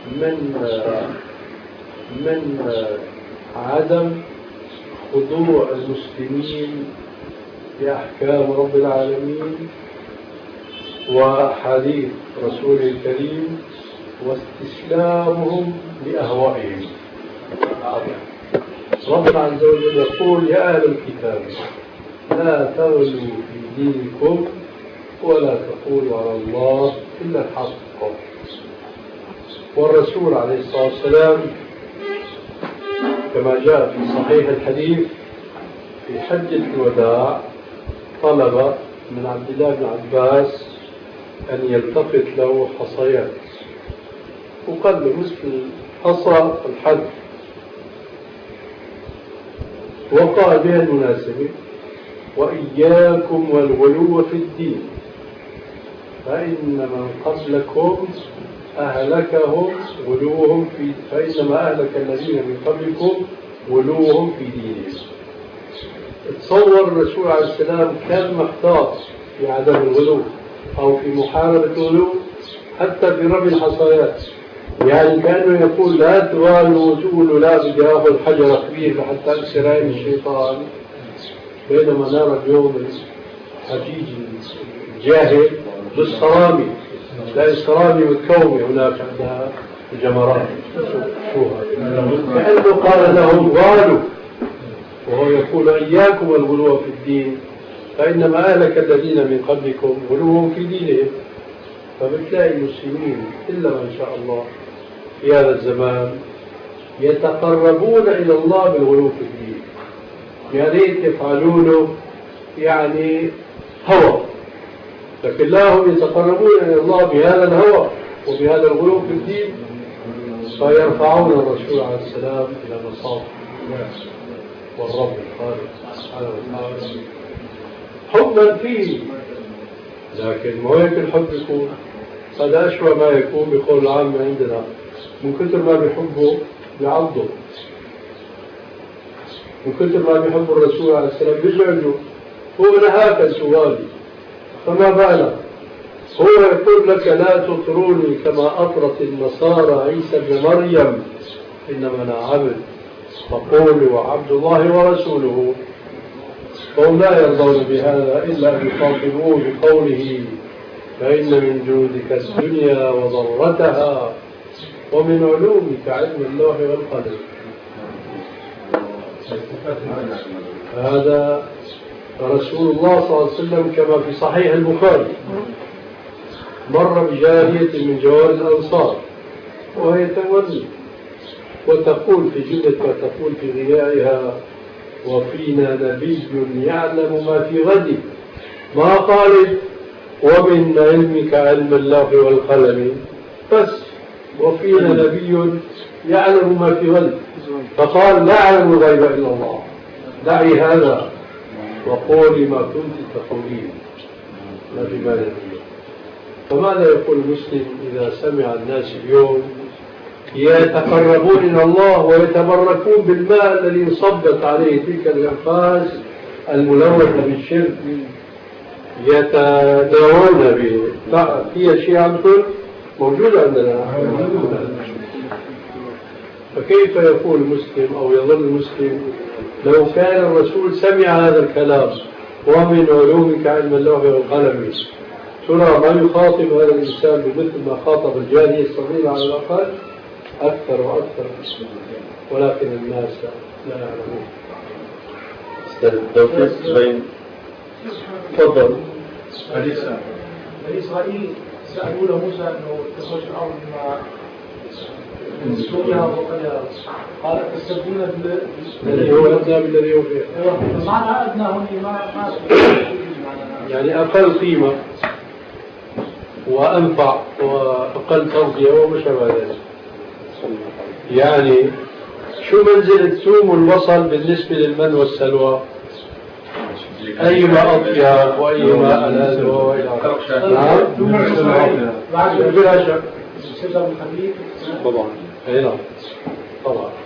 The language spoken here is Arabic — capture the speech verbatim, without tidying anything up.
من من عدم خضوع المسلمين لأحكام رب العالمين وأحاديث رسوله الكريم واستسلامهم لأهوائهم. ربنا عز وجل يقول: يا أهل الكتاب لا تغلوا في دينكم ولا تقولوا على الله إلا الحق. والرسول عليه الصلاة والسلام كما جاء في صحيح الحديث في حجة الوداع طلب من عبد الله بن عباس أن يلتقط له حصيات، وقال له مثل حصى الحد، وقال بها المناسبة: وإياكم والغلو في الدين فإن من قبلكم أهلكهم غلوهم في فإنما أهلك الذين من قبلكم غلوهم في دينهم. تصور الرسول عليه السلام كان محتاط في عدم الغلو أو في محاربة الغلو حتى في رمي الحصيات، يعني كأنه يقول: لا تغالوا وتقولوا لا بدي آخذ حجر كبير حتى أكسر عين الشيطان. بينما نرى اليوم الحجيج الجاهل بالصرامي، تلاقي الصرامي والكومي هناك عندها الجمرات، كأنه قال لهم غالوا، وهو يقول: إياكم والغلو في الدين فإنما أهلك الذين من قبلكم غلوهم في دينهم. فبتلاقي المسلمين إلا ما شاء الله في هذا الزمان يتقربون إلى الله بالغلو في الدين، يا ريت يفعلونه يعني هوى، لكن لا هم يتقربون إلى الله بهذا الهوى وبهذا الغلو في الدين، فيرفعون الرسول عليه السلام إلى مصاف الناس والرب الخالق سبحانه وتعالى حبا فيه. لكن ما هيك الحب يكون، هذا أشبه ما يكون بقول العام عندنا: من كثر ما بيحبه بيعضه، من كثر ما بيحب الرسول عليه السلام بيزعجه. هو نهاك سؤالي فما بالك، هو يقول لك: لا تطروني كما أطرت النصارى عيسى ابن مريم إنما أنا عبد فقولوا عبد الله ورسوله. فهم لا يرضون بهذا إلا أن يخاطبوه بقوله: فإن من جودك الدنيا وضرتها ومن علومك علم اللوح والقلم. هذا رسول الله صلى الله عليه وسلم كما في صحيح البخاري مر بجارية من جوار الأنصار وهي تولي وتقول في جدة وتقول في غنائها: وفينا نبي يعلم ما في غد. ما قالت ومن علمك علم اللوح والقلم بس، وفينا نبي يعلم ما في غد، فقال: لا أعلم الغيب إلا الله، دعي هذا وقولي ما كنت تقولين ما في بالك. فماذا يقول المسلم إذا سمع الناس اليوم يتقربون إلى الله ويتبركون بالماء الذي انصبت عليه تلك الأنفاس الملوثة بالشرك، يتداوون به؟ لا، في شيء عندكم موجود عندنا. فكيف يقول المسلم أو يظل المسلم لو كان الرسول سمع هذا الكلام: ومن علومك علم اللوح والقلم؟ ترى ما يخاطب هذا الإنسان بمثل ما خاطب الجارية الصغيرة على الأقل؟ أكثر وأكثر، ولكن الناس لا يعلمون. تفضل. بني إسرائيل سألوا له موسى أنه تخرج الأرض من سوريا وقد قال: تستبدون الذي هو أدنى بالذي هو فيه. معنى أدنى هنا ما يعني أقل قيمة وأنفع وأقل تغذية وما شابه ذلك. يعني شو منزلة ثوم الوصل بالنسبة للمن والسلوى؟ أيما أطيب وأيما ألذ وإلى آخره. نعم بلا شك طبعا. أي نعم طبعا.